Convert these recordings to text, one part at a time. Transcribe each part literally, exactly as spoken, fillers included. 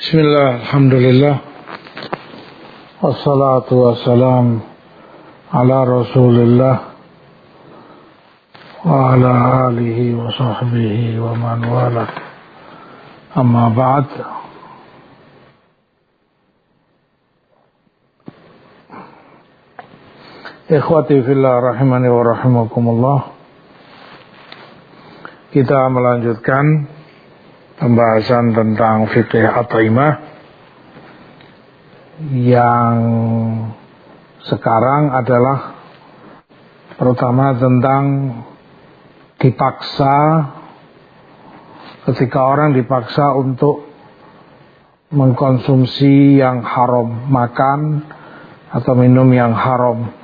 Bismillah, alhamdulillah, wassalatu wassalam ala rasulillah wa ala alihi wa sahbihi wa man wala, amma ba'd. Ikhwati fillah rahimani wa rahimakumullah, kita melanjutkan pembahasan tentang fikih at'imah yang sekarang adalah pertama tentang dipaksa, ketika orang dipaksa untuk mengkonsumsi yang haram, makan atau minum yang haram.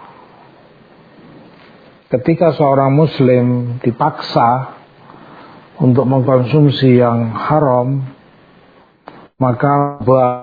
Ketika seorang muslim dipaksa untuk mengkonsumsi yang haram, maka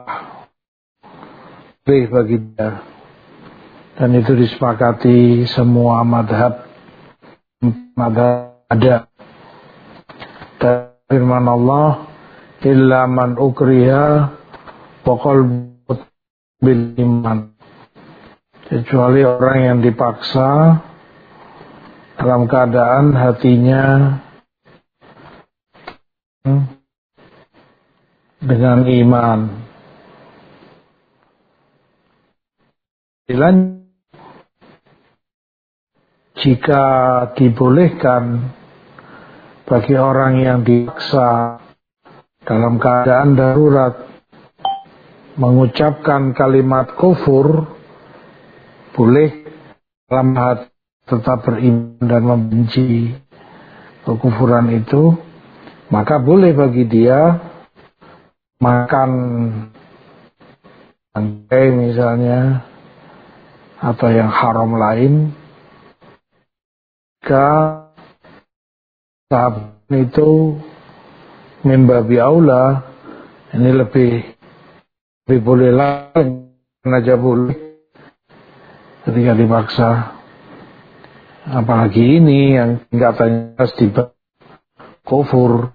boleh bagi dia, dan itu disepakati semua madhab madhab ada. Dan firman Allah, illa man ukriha wa qalbuhu bil iman, kecuali orang yang dipaksa dalam keadaan hatinya dengan iman. Jika dibolehkan bagi orang yang dipaksa dalam keadaan darurat mengucapkan kalimat kufur, boleh dalam hati tetap beriman dan membenci kekufuran itu, maka boleh bagi dia makan bangkai misalnya atau yang haram lain, jika tahap itu mimbabi aula, ini lebih lebih boleh lagi, aja boleh ketika dipaksa. Apalagi ini yang katanya tiba kufur.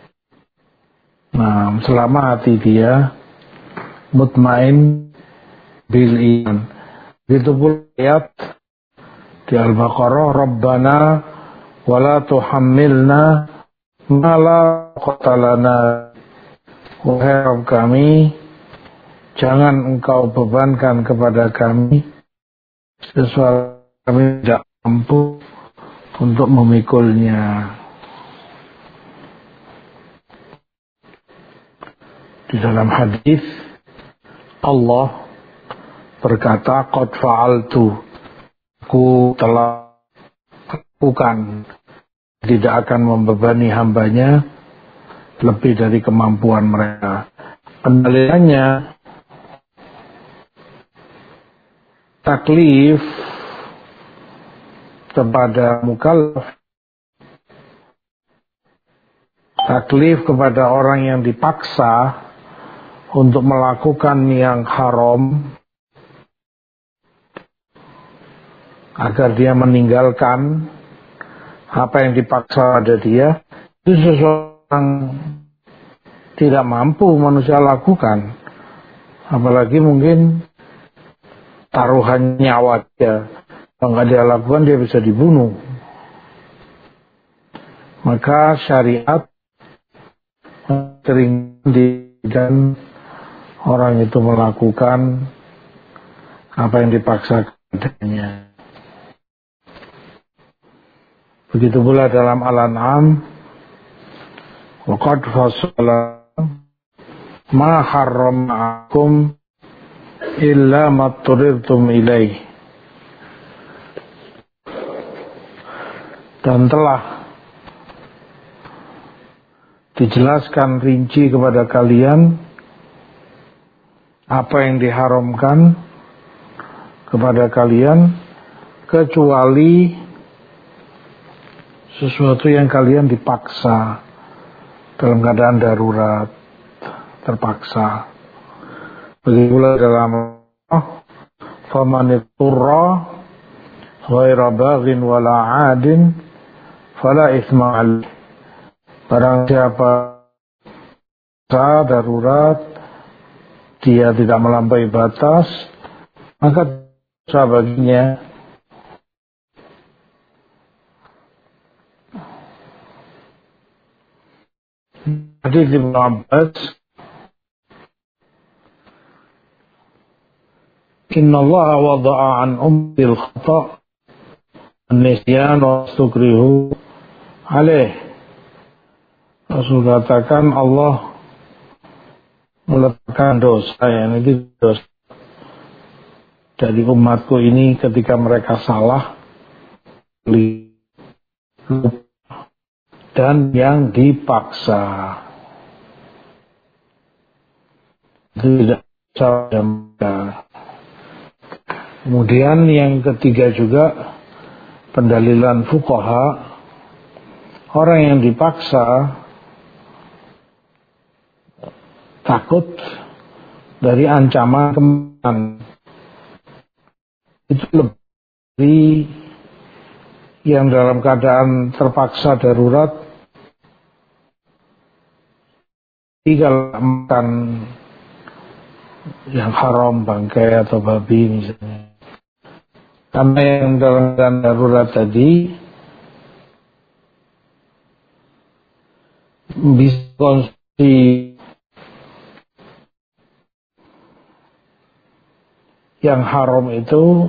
Nah, selama hati dia mutmain bil iman. Itu pula ayat di Al-Baqarah, Rabbana wala tuhammilna ma la taqata lana. Wahai Rabb kami, jangan engkau bebankan kepada kami sesuatu kami tidak mampu untuk memikulnya. Di dalam hadis Allah berkata, qad fa'altu, aku telah lakukan, tidak akan membebani hambanya lebih dari kemampuan mereka. Pendalilannya, taklif kepada mukallaf, taklif kepada orang yang dipaksa untuk melakukan yang haram agar dia meninggalkan apa yang dipaksa pada dia, itu sesuatu yang tidak mampu manusia lakukan, apalagi mungkin taruhan nyawa dia. Kalau nggak dia lakukan, dia bisa dibunuh. Maka syariat sering dan orang itu melakukan apa yang dipaksa kepadanya. Begitu pula dalam Al-An'am, wa qad fassala ma harramakum illa ma turirtum ilaih. Dan telah dijelaskan rinci kepada kalian apa yang diharamkan kepada kalian, kecuali sesuatu yang kalian dipaksa dalam keadaan darurat, terpaksa. Begitu pula dalam faman ittara ghaira baghin wala 'adin fala itsma 'alaihi. Barang siapa darurat dia tidak melampaui batas, maka dosa baginya. Hadits Ibnu Abbas, Inna Allah wada'a an ummil khata' an-nisyan wa stukrihu alaih. Rasul katakan Allah meletakkan dosa, yang itu dosa dari umatku ini ketika mereka salah, dan yang dipaksa. Itu tidak salah. Kemudian yang ketiga juga pendalilan fuqaha, orang yang dipaksa takut dari ancaman kematian. Itu lebih yang dalam keadaan terpaksa darurat, tinggal makan yang haram, bangkai atau babi misalnya. Karena yang dalam keadaan darurat tadi bisa konsumsi yang haram itu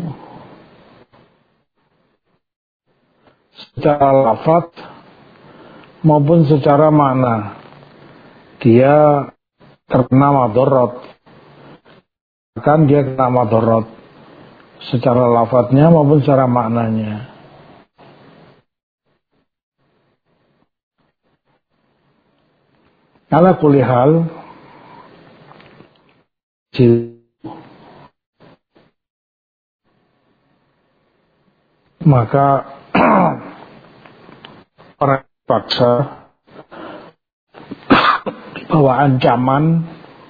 secara lafaz maupun secara makna, dia terkena madharat, kan dia kena madharat secara lafaznya maupun secara maknanya. Ala kulli hal, maka orang paksa bahwa ancaman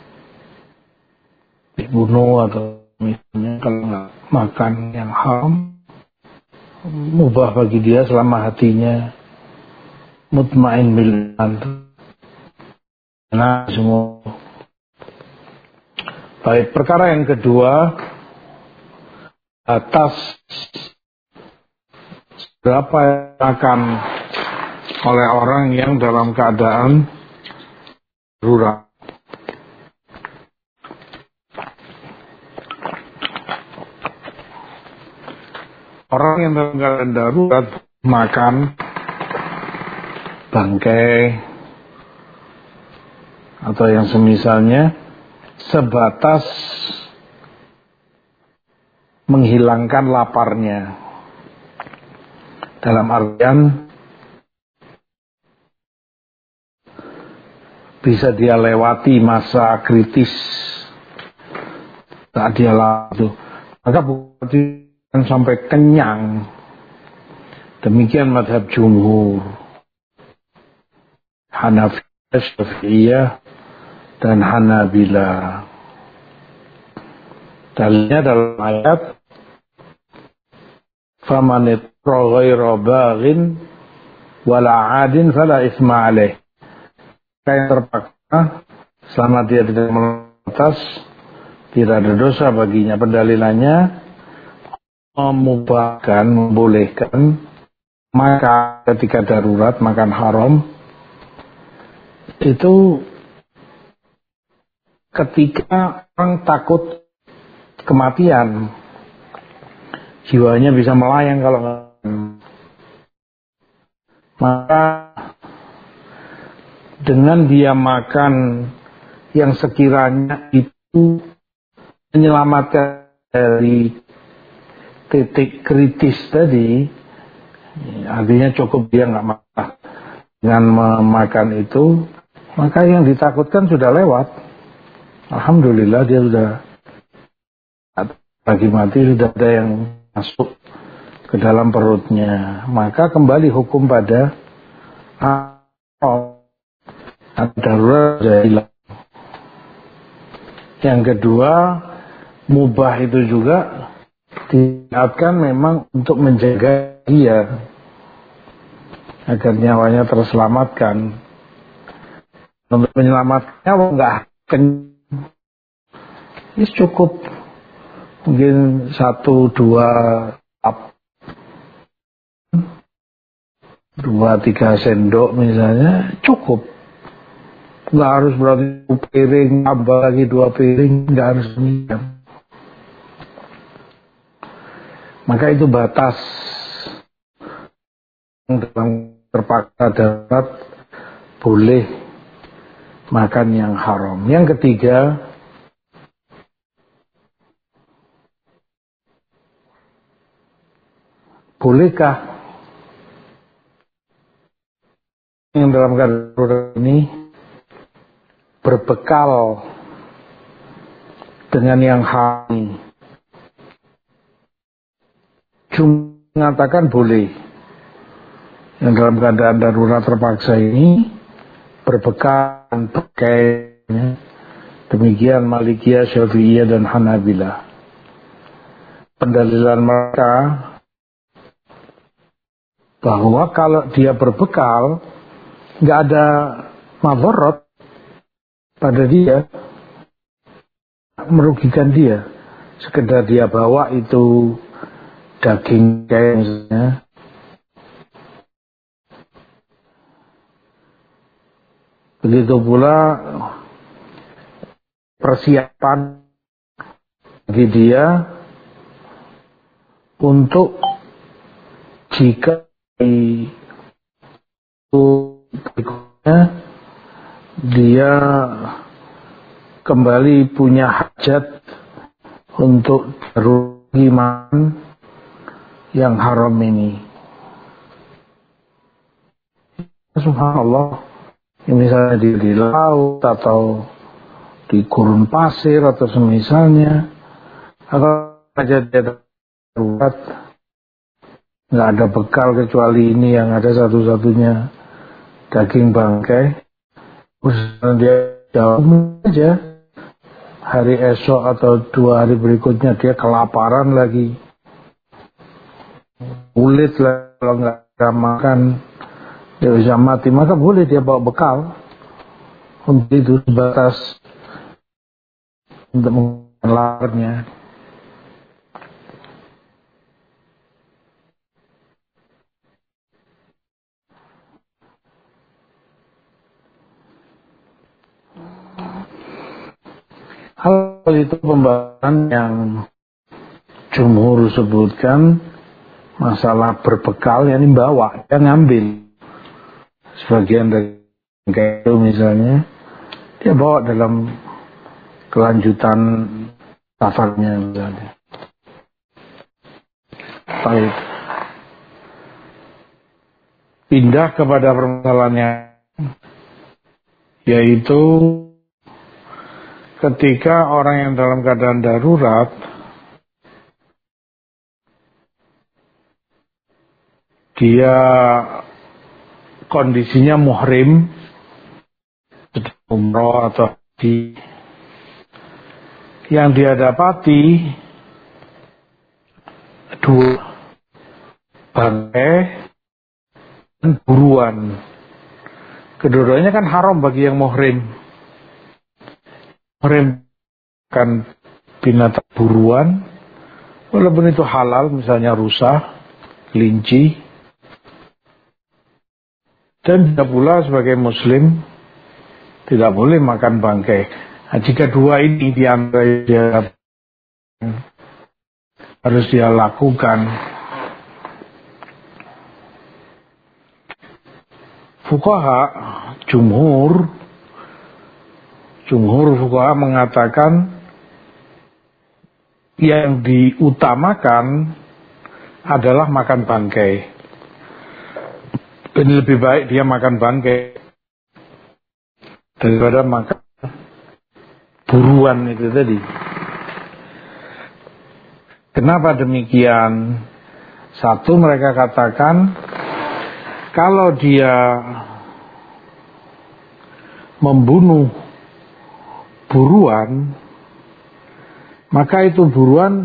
dibunuh atau misalnya kalau nggak makan yang haram, mubah bagi dia selama hatinya mutmain bil iman. Nah, semua baik. Perkara yang kedua, atas berapa yang akan oleh orang yang dalam keadaan darurat. Orang yang dalam keadaan darurat makan bangkai atau yang semisalnya sebatas menghilangkan laparnya, dalam artian bisa dia lewati masa kritis saat dia lalu, maka bukan sampai kenyang. Demikian madhab jumhur, Hanafi, Syafi'iyah dan Hanabila. Dalilnya dalam ayat faman ittara ghaira baghin wala 'adin fala itsma 'alaih. Yang terpaksa selama dia tidak melanggar, tidak ada dosa baginya. Pendalilannya memubahkan, membolehkan maka ketika darurat makan haram itu ketika orang takut kematian, jiwanya bisa melayang kalau maka dengan dia makan yang sekiranya itu menyelamatkan dari titik kritis tadi, artinya cukup dia nggak makan dengan memakan itu, maka yang ditakutkan sudah lewat. Alhamdulillah dia sudah bagi mati, sudah ada yang masuk ke dalam perutnya, maka kembali hukum pada darurat hilang. Yang kedua, mubah itu juga diingatkan memang untuk menjaga dia agar nyawanya terselamatkan. Untuk menyelamatkannya nggak kenyang, Ini cukup mungkin satu dua dua tiga sendok misalnya cukup. Nggak harus berarti piring tambah lagi dua piring, nggak harus demikian. Maka itu batas dalam terpaksa dapat boleh makan yang haram. Yang ketiga, bolehkah yang dalam keadaan ini berbekal dengan yang haram? Cuma mengatakan boleh. Yang dalam keadaan darurat terpaksa ini berbekal pakaiannya. Demikian Malikiyah, Syafi'iyah dan Hanabilah. Pendalilan mereka bahwa kalau dia berbekal nggak ada madharat pada dia, merugikan dia. Sekedar dia bawa itu daging kayak misalnya, begitu pula persiapan bagi dia untuk jika itu berikutnya dia kembali punya hajat untuk rugiman yang haram ini. Subhanallah, misalnya di, di laut atau di gurun pasir atau semisalnya, atau aja dia darurat, nggak ada bekal kecuali ini yang ada satu-satunya daging bangkai, terus dia jauh aja, hari esok atau dua hari berikutnya dia kelaparan lagi, kulit lah, kalau nggak ada makan dia bisa mati, maka boleh dia bawa bekal untuk itu, sebatas untuk mengelarnya. Hal itu pembahasan yang jumhur sebutkan masalah berbekal, yang bawa, dia ngambil sebagian dari kayu misalnya, dia bawa dalam kelanjutan safarnya misalnya. Baik, pindah kepada permasalahannya, yaitu ketika orang yang dalam keadaan darurat dia kondisinya muhrim, umroh atau haji, yang dia dapati dua bangkai dan buruan. Kedua-duanya kan haram bagi yang muhrim. Muhrim kan binatang buruan, walaupun itu halal, misalnya rusa, kelinci. Dan tidak pula sebagai muslim tidak boleh makan bangkai. Nah, jika dua ini diantara dia harus dia lakukan, fuqaha jumhur jumhur fuqaha mengatakan yang diutamakan adalah makan bangkai. Ini lebih baik dia makan bangkai daripada makan buruan itu tadi. Kenapa demikian? Satu, mereka katakan kalau dia membunuh buruan, maka itu buruan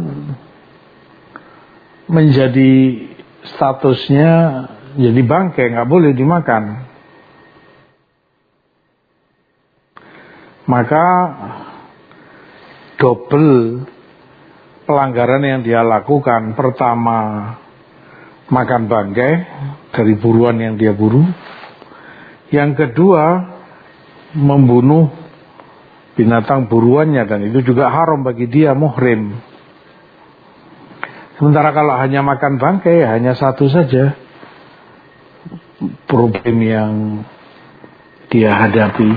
menjadi statusnya jadi bangkai, nggak boleh dimakan. Maka double pelanggaran yang dia lakukan. Pertama, makan bangkai dari buruan yang dia buru. Yang kedua, membunuh binatang buruannya, dan itu juga haram bagi dia, muhrim. Sementara kalau hanya makan bangkai, hanya satu saja problem yang dia hadapi.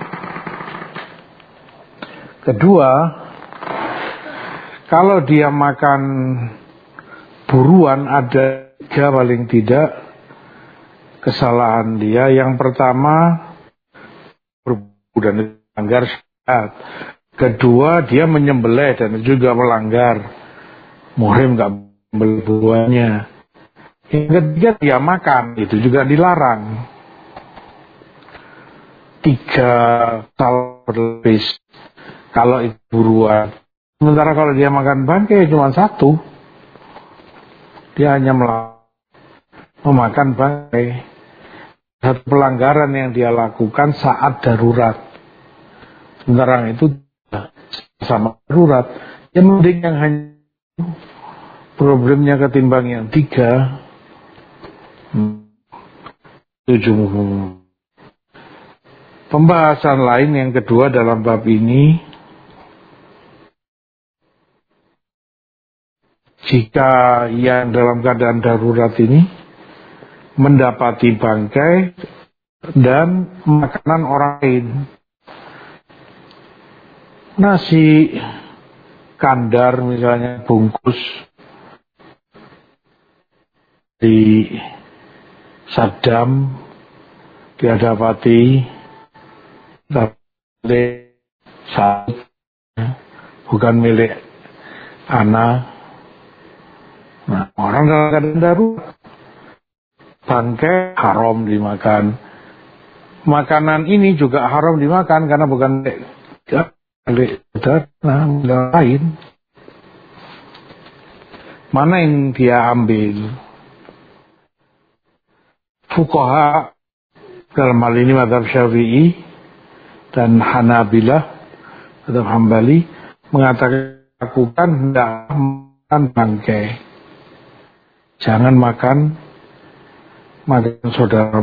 Kedua, kalau dia makan buruan, ada tiga paling tidak kesalahan dia. Yang pertama, berburu dan melanggar syariat. Kedua, dia menyembelih dan juga melanggar, muhrim gak menyembelih buruannya. Yang ketiga, dia makan, itu juga dilarang. Tiga salah berlebih kalau itu buruan. Sementara kalau dia makan bangkai cuma satu, dia hanya memakan bangkai. Satu pelanggaran yang dia lakukan saat darurat. Sementara itu sama darurat, yang mending yang hanya problemnya ketimbang yang tiga. Tujuh. Pembahasan lain yang kedua dalam bab ini, jika yang dalam keadaan darurat ini mendapati bangkai dan makanan orang lain, nasi kandar misalnya bungkus di Saddam, dia dapati milik Saud, bukan milik anak. Nah, orang dalam keadaan darurat, bangkai haram dimakan. Makanan ini juga haram dimakan karena bukan milik nah, lain. Mana yang dia ambil? Fuqaha dalam hal ini mazhab Syafi'i dan Hanabilah, mazhab Hambali, mengatakan lakukan hendak makan bangkai. Jangan makan makan saudara.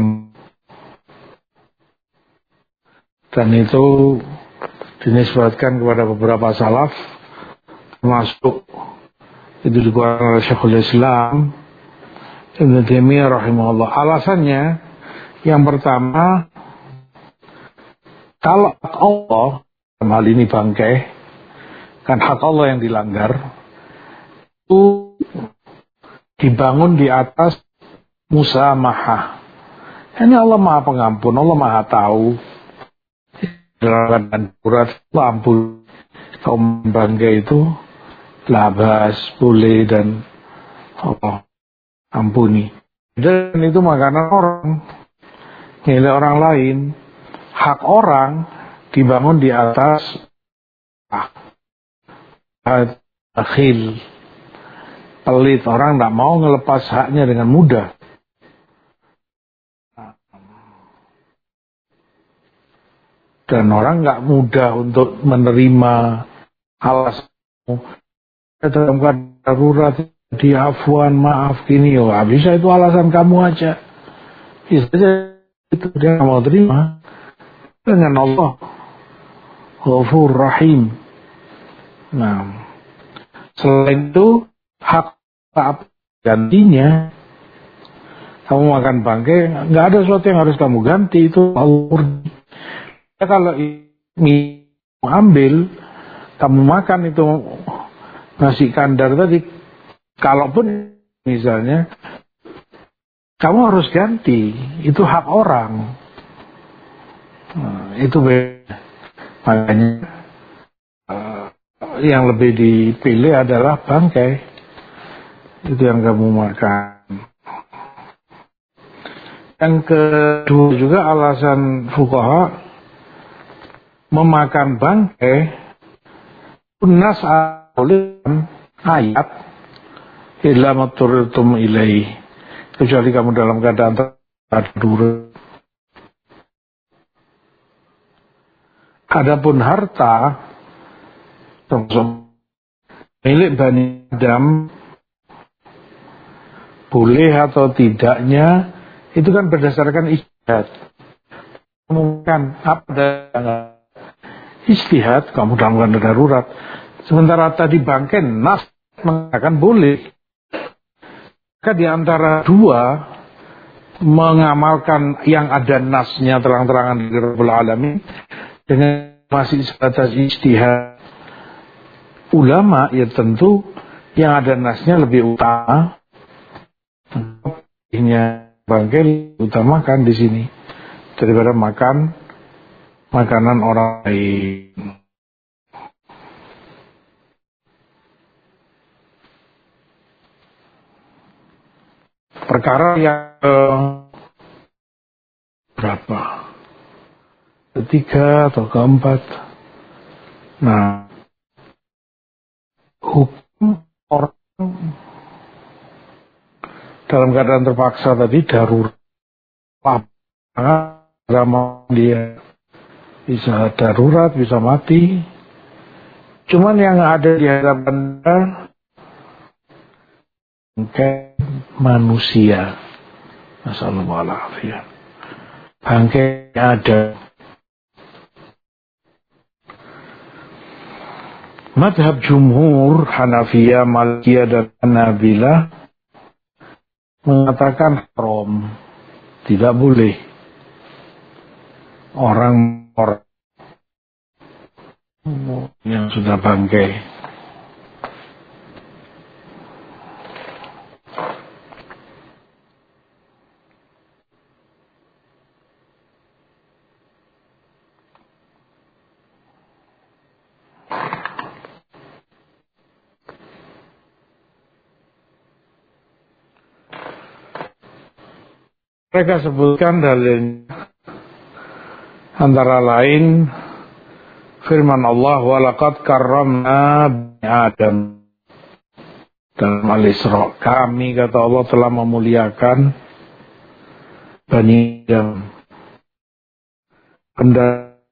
Dan itu dinisbatkan kepada beberapa salaf, termasuk itu dikeluarkan oleh Syekhul Islam Ibnu Taimiyah rahimahullah. Alasannya, yang pertama, kalau hak Allah, dalam hal ini bangkai, kan hak Allah yang dilanggar, itu dibangun di atas musamahah. Ini Allah Maha Pengampun, Allah Maha Tahu. Dalam darurat, Allah ampun kaum bangkai itu labas, boleh, dan Allah ampuni. Dan itu makanan orang, milik orang lain. Hak orang dibangun di atas akhil, pelit. Orang tidak mau ngelepas haknya dengan mudah. Dan orang nggak mudah untuk menerima alasan dalam keadaan darurat, diafwan, maaf gini, oh bisa itu alasan kamu aja. Bisa aja itu dia nggak mau terima. Dengan Allah Ghafur Rahim. Nah, selain itu hak apa gantinya? Kamu makan bangkai, nggak ada sesuatu yang harus kamu ganti, itu Allah. Ya, kalau ini ambil, kamu makan itu nasi kandar tadi, kalaupun misalnya kamu harus ganti, itu hak orang. Nah, itu beda. Makanya uh, yang lebih dipilih adalah bangkai, itu yang kamu makan. Yang kedua juga alasan fuqaha, memakan bangkai nas oleh ayat illa maturtum ilaih, kecuali kamu dalam keadaan terdarurat. Adapun harta termasuk milik Bani Adam, boleh atau tidaknya itu kan berdasarkan ijtihad. Mungkin apa ijtihad kamu dalam keadaan darurat. Sementara tadi bangkai nas mengatakan boleh. Maka di antara dua mengamalkan yang ada nasnya terang-terangan dari Rabbul Alamin dengan masih sebatas ijtihad ulama, ya tentu yang ada nasnya lebih utama. Ini bangkai utamakan di sini daripada makan makanan orang lain. Perkara yang eh, berapa? Ketiga atau keempat. Nah, hukum orang dalam keadaan terpaksa tadi darurat. Agama dia bisa darurat, bisa mati. Cuman yang ada di hadapan bangkai manusia, masallallahu bangkai ada. Madhab jumhur Hanafiyah, Malikiyah dan Hanabilah mengatakan haram, tidak boleh orang orang yang sudah bangkai. Mereka sebutkan dalil antara lain firman Allah, walaqad karramna bani Adam. Dalam Al-Isra, kami, kata Allah, telah memuliakan Bani Adam. Benda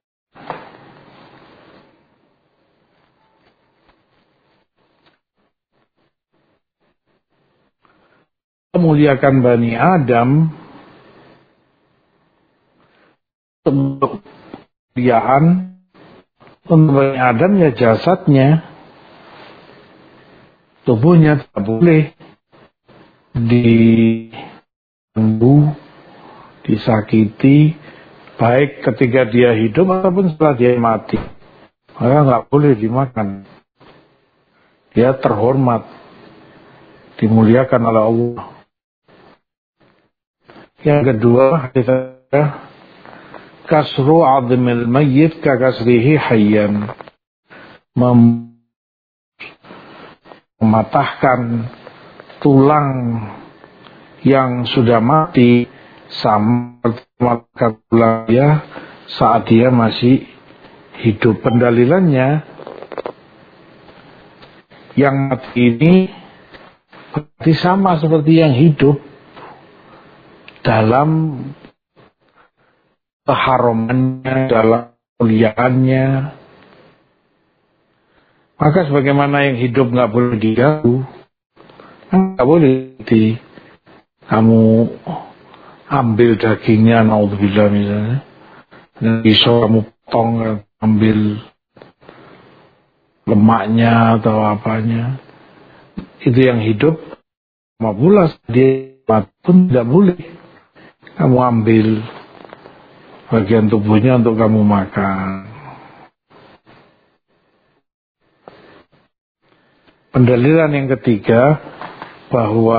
memuliakan Bani Adam untuk kemuliaan untuk Bani Adam, ya jasadnya, tubuhnya tidak boleh diganggu, disakiti, baik ketika dia hidup ataupun setelah dia mati. Maka nggak boleh dimakan. Dia terhormat, dimuliakan oleh Allah. Yang kedua, kita kasru admil mayyit ka kasrihi hayyan, mematahkan tulang yang sudah mati sama mematahkan tulang dia saat dia masih hidup. Pendalilannya, yang mati ini berarti sama seperti yang hidup dalam keharamannya, dalam muliaannya. Maka sebagaimana yang hidup nggak boleh diganggu, nggak boleh di kamu ambil dagingnya, naudzubillah misalnya, dan bisa kamu potong, ambil lemaknya atau apanya. Itu yang hidup. Mabulas dia pun tidak boleh kamu ambil bagian tubuhnya untuk kamu makan. Pendalilan yang ketiga, bahwa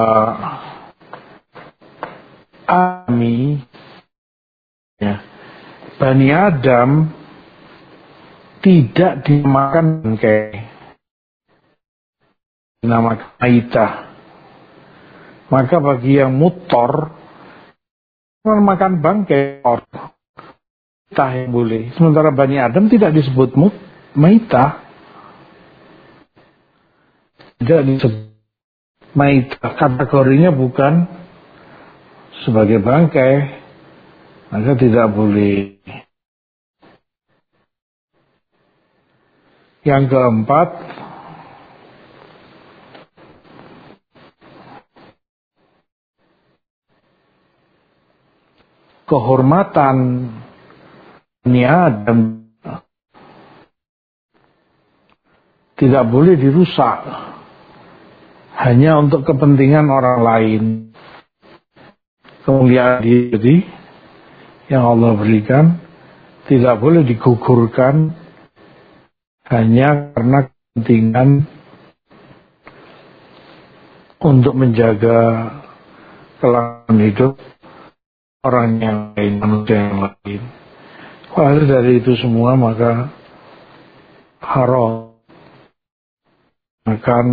kami, ya, Bani Adam tidak dimakan bangkai, dinamakan maitah. Maka bagi yang mutor makan bangkai, maitah yang boleh. Sementara Bani Adam tidak disebut mut, maitah. Tidak disebut maitah, kategorinya bukan sebagai bangkai, maka tidak boleh. Yang keempat, kehormatan Bani Adam tidak boleh dirusak hanya untuk kepentingan orang lain. Kemuliaan diri yang Allah berikan tidak boleh digugurkan hanya karena kepentingan untuk menjaga kelangsungan hidup orang yang lain, manusia yang lain. Kalau dari itu semua, maka haram makan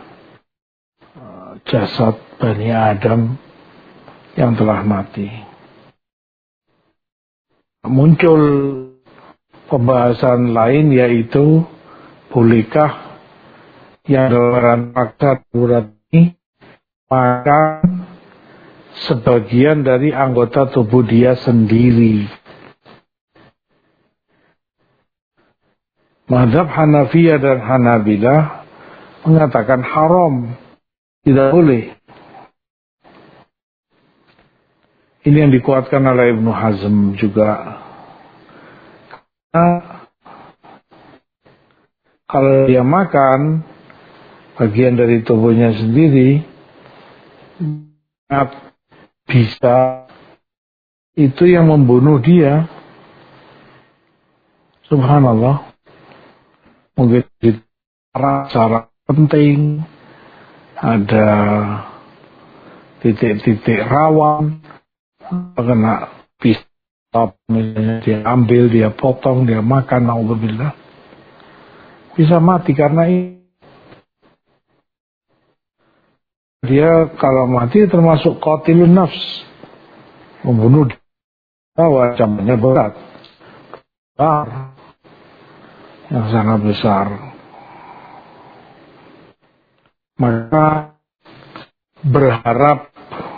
jasad Bani Adam yang telah mati. Muncul pembahasan lain, yaitu bolehkah yang dalam rangka darurat ini makan sebagian dari anggota tubuh dia sendiri. Mazhab Hanafiyah dan Hanabilah mengatakan haram, tidak boleh. Ini yang dikuatkan oleh Ibnu Hazm juga. Karena kalau dia makan bagian dari tubuhnya sendiri, bisa itu yang membunuh dia. Subhanallah. Mungkin cara penting, ada titik-titik rawan, kena pisau misalnya, dia ambil, dia potong, dia makan, naudzubillah, bisa mati karena ini. Dia kalau mati termasuk qatilun nafs, membunuh bahwa ancamannya berat, besar, yang sangat besar. Maka berharap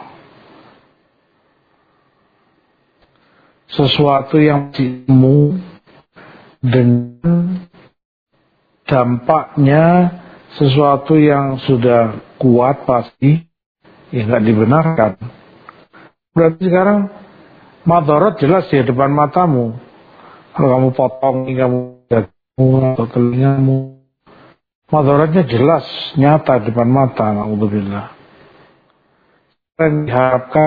sesuatu yang semu dengan dampaknya sesuatu yang sudah kuat pasti ya nggak dibenarkan. Berarti sekarang madarat jelas di depan matamu. Kalau kamu potong, kamu jatuh atau telingamu, madaratnya jelas, nyata di depan mata. Alhamdulillah. Yang diharapkan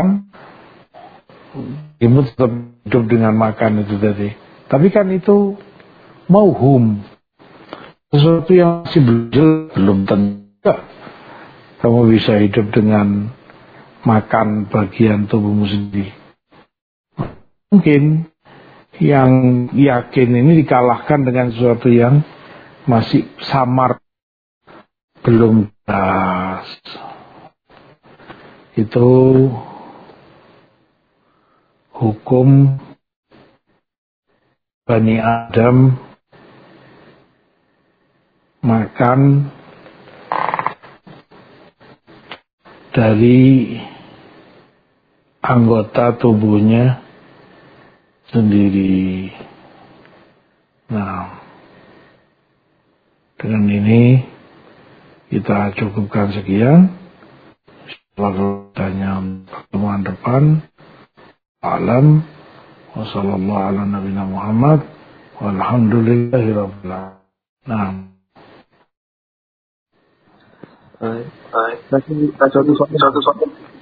ibu tetap hidup dengan makan itu tadi. Tapi kan itu mauhum, sesuatu yang masih belum tentu kamu bisa hidup dengan makan bagian tubuhmu sendiri. Mungkin yang yakin ini dikalahkan dengan sesuatu yang masih samar, belum jelas. Itu hukum Bani Adam makan dari anggota tubuhnya sendiri. Nah, dengan ini kita cukupkan sekian. Kalau tanya pertemuan depan, alam wasallallahu ala nabiyina Muhammad walhamdulillahi rabbil alamin. Nah, Baik, baik. Satu satu satu satu.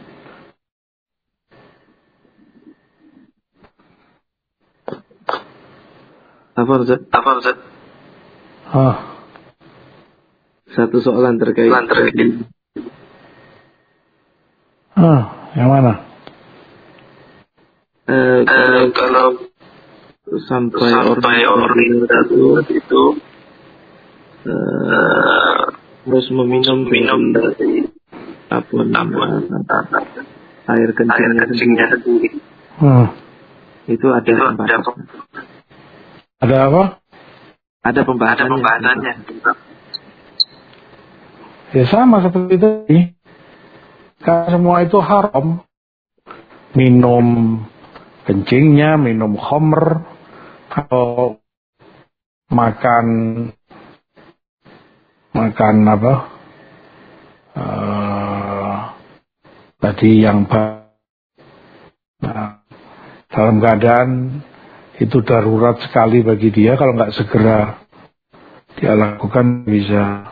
Apa Ustaz? Apa Ustaz? ah, Satu soalan terkait. ah, yang mana? Eh, kalau, Uh, kalau sampai, sampai orang orang itu, itu eh, uh, harus meminum minum dari dari apa namanya apa air air kencingnya kencingnya sendiri. sendiri. Hmm. Itu ada Itu ada, pembahasan. Ada apa? Ada ada pembahasannya. pembahasannya. Ya sama seperti itu. Karena semua itu haram. Minum kencingnya, minum khamr, atau makan makan apa uh, tadi yang nah, dalam keadaan itu darurat sekali bagi dia, kalau nggak segera dia lakukan bisa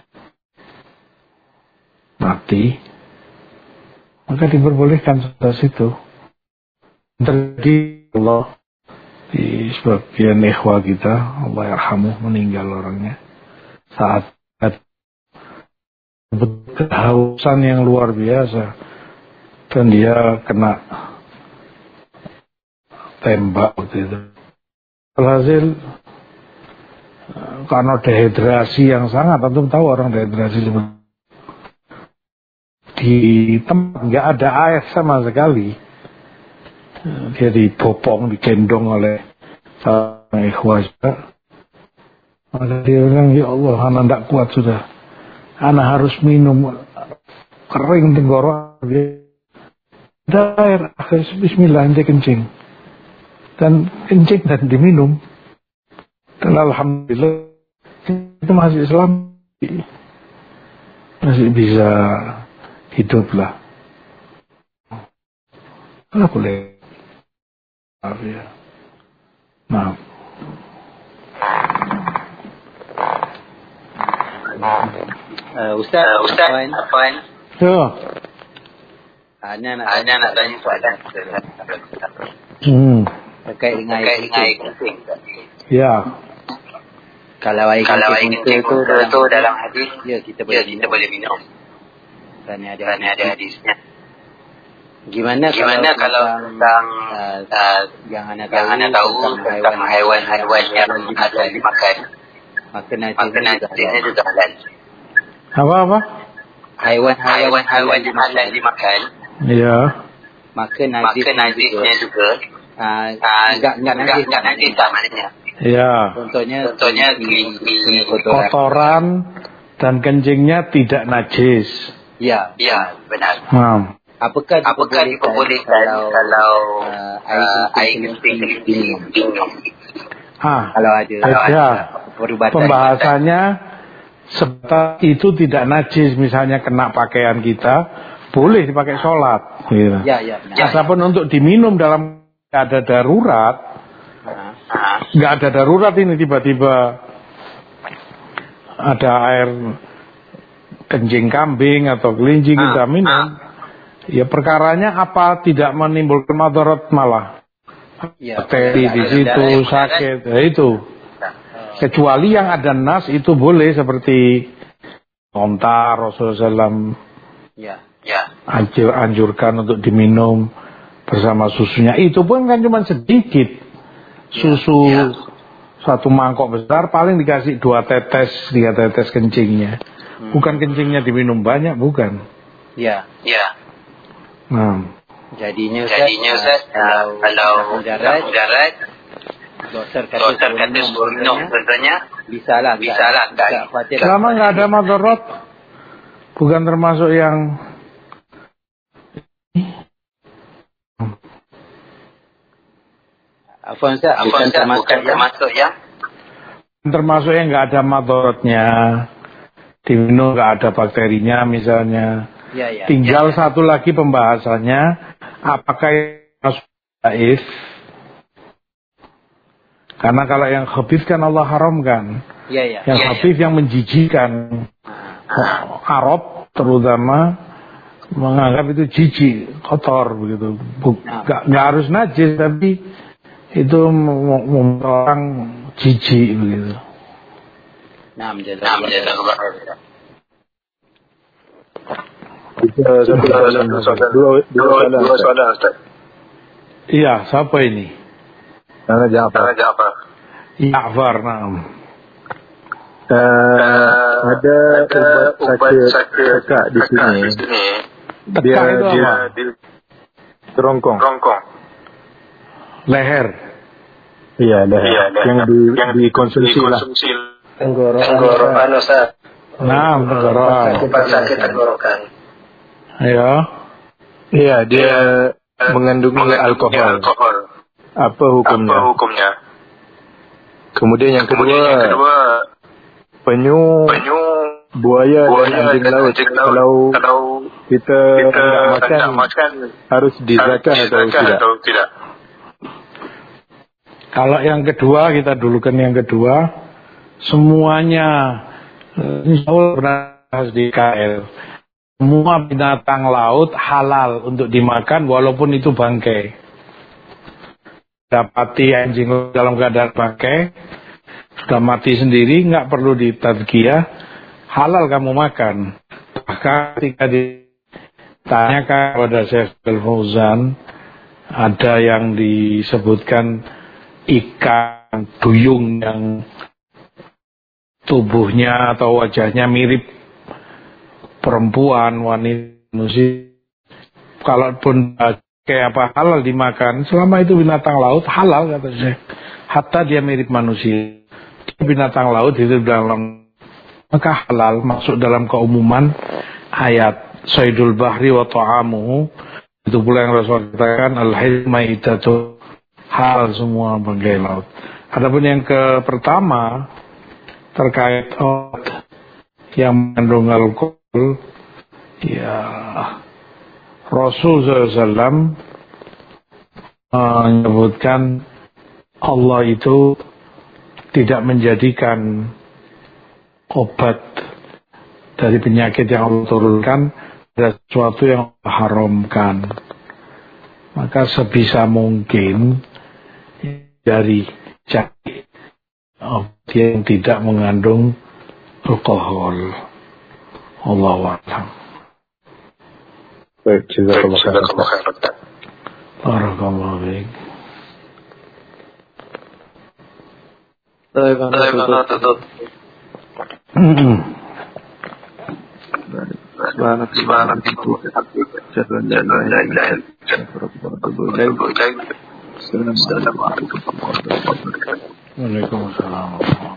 mati, maka diperbolehkan setelah situ. Terjadi Allah di sebagian ikhwah kita, Allah yarhamuh, meninggal orangnya saat kehausan yang luar biasa dan dia kena tembak waktu itu. Alhasil karena dehidrasi yang sangat, antum tahu orang dehidrasi seperti di tempat nggak ada air sama sekali, dia dibopong, digendong oleh sang ikhwah. Maka dia bilang, ya Allah, anak tidak kuat sudah, anak harus minum, kering tenggorok, ada air, akhirnya bismillah, ente kencing, dan kencing dan diminum, dan alhamdulillah itu masih Islam, masih bisa hidup lah. Kalau boleh, maaf ya, maaf. Uh, Ustaz, uh, Ustaz, Afwan. Ya. Ana nak Ana nak tanya soalan. Hmm. Terkait dengan air kencing. Ya. Kalau air kencing itu itu dalam hadis, ya kita boleh kita boleh minum. Dan ada ada hadisnya. Gimana Gimana kalau tentang uh, uh, yang anda tahu, yang anda tahu tentang haiwan-haiwan yang ada dimakan? Maka nantinya juga halal. Apa-apa? Haiwan-haiwan haiwan yang halal dimakan. Iya. Maka najisnya juga enggak enggak najis enggak najis maknanya. Iya. Contohnya contohnya kelinci, kotoran. kotoran dan kencingnya tidak najis. Iya. Iya, benar. Hmm. Apakah apakah diperbolehkan kalau, kalau uh, air kencing diminum? Ah, kalau ada, kalau ada. Perubatan Pembahasannya setelah itu tidak najis, misalnya kena pakaian kita, boleh dipakai sholat. Gitu. Ya, ya. Asapun untuk diminum dalam ada darurat, nggak ada darurat ini tiba-tiba ada air kencing kambing atau kelinci kita minum. Ya perkaranya apa tidak menimbulkan madarat malah ya, bakteri di situ sakit, ya itu. Kecuali yang ada nas itu boleh, seperti onta Rasulullah shallallahu alaihi wasallam ya, ya. Anjur, anjurkan untuk diminum bersama susunya. Itu pun kan cuma sedikit susu, ya, ya. Satu mangkok besar paling dikasih dua tetes, tiga tetes kencingnya. Hmm. Bukan kencingnya diminum banyak, bukan. Ya, ya. Nah, jadinya Ustaz, jadinya Ustaz kalau kalau mudarat mudarat dokter kata dokter kata suruh minum contohnya bisa lah bisa lah selama nggak ada madarat, bukan termasuk yang apa Ustaz bukan termasuk termasuk yang termasuk yang nggak ada madaratnya, diminum nggak ada bakterinya misalnya. Ya, ya, tinggal ya, ya. Satu lagi pembahasannya, apakah masuk daif? Karena kalau yang khabith kan Allah haramkan. Ya, ya. Yang ya, khabith ya. yang menjijikan, Arab terutama menganggap itu jijik, kotor begitu. Nggak nah. harus najis, tapi itu membuat orang jijik begitu. Nah, menjadi Dua soalan Ustaz. Iya, siapa ini? Nana Ja'far. Ja'far, naam. Uh, ada ubat sakit tekak di sini. Tekak itu dia, apa? Di kerongkong. Leher. Iya, leher. Iya, leher. Yang di, yang dikonsumsi lah. Tenggorokan Ustaz. Nah, tenggorokan. Ubat sakit tenggorokan. Ya. Iya, dia mengandungi alkohol. alkohol. Apa hukumnya? Apa hukumnya? Kemudian yang kedua, Kemudian yang kedua penyu, penyu buaya, buaya dan anjing laut. Anjing laut. Kalau, kalau kita tidak makan, makan, harus dizakah atau, atau tidak? Kalau yang kedua, kita dulukan yang kedua, semuanya insya Allah harus di K L. Semua binatang laut halal untuk dimakan walaupun itu bangkai. Dapati anjing dalam keadaan bangkai, sudah mati sendiri, nggak perlu ditazkiyah, halal kamu makan. Maka ketika ditanyakan kepada Syekh Al-Fauzan, ada yang disebutkan ikan duyung yang tubuhnya atau wajahnya mirip perempuan, wanita, manusia. Kalaupun kayak apa halal dimakan, selama itu binatang laut halal kata Syekh. Hatta dia mirip manusia, binatang laut itu dalam maka halal, masuk dalam keumuman ayat Saydul Bahri wa ta'amuhu. Itu pula yang Rasul katakan al-hilma itatu, halal semua bangkai laut. Adapun yang ke pertama terkait obat yang mengandung alkohol, ya Rasul sallallahu alaihi wasallam menyebutkan Allah itu tidak menjadikan obat dari penyakit yang Allah turunkan ada sesuatu yang Allah haramkan. Maka sebisa mungkin dari cari obat yang tidak mengandung alkohol. Allahu a'lam. Baik, jazakallahu khairan. Barakallahu fiik. Baik, Bang, tutup. Subhanak subhanak itu jalan jalan jalan Assalamualaikum warahmatullahi wabarakatuh. Waalaikumsalam.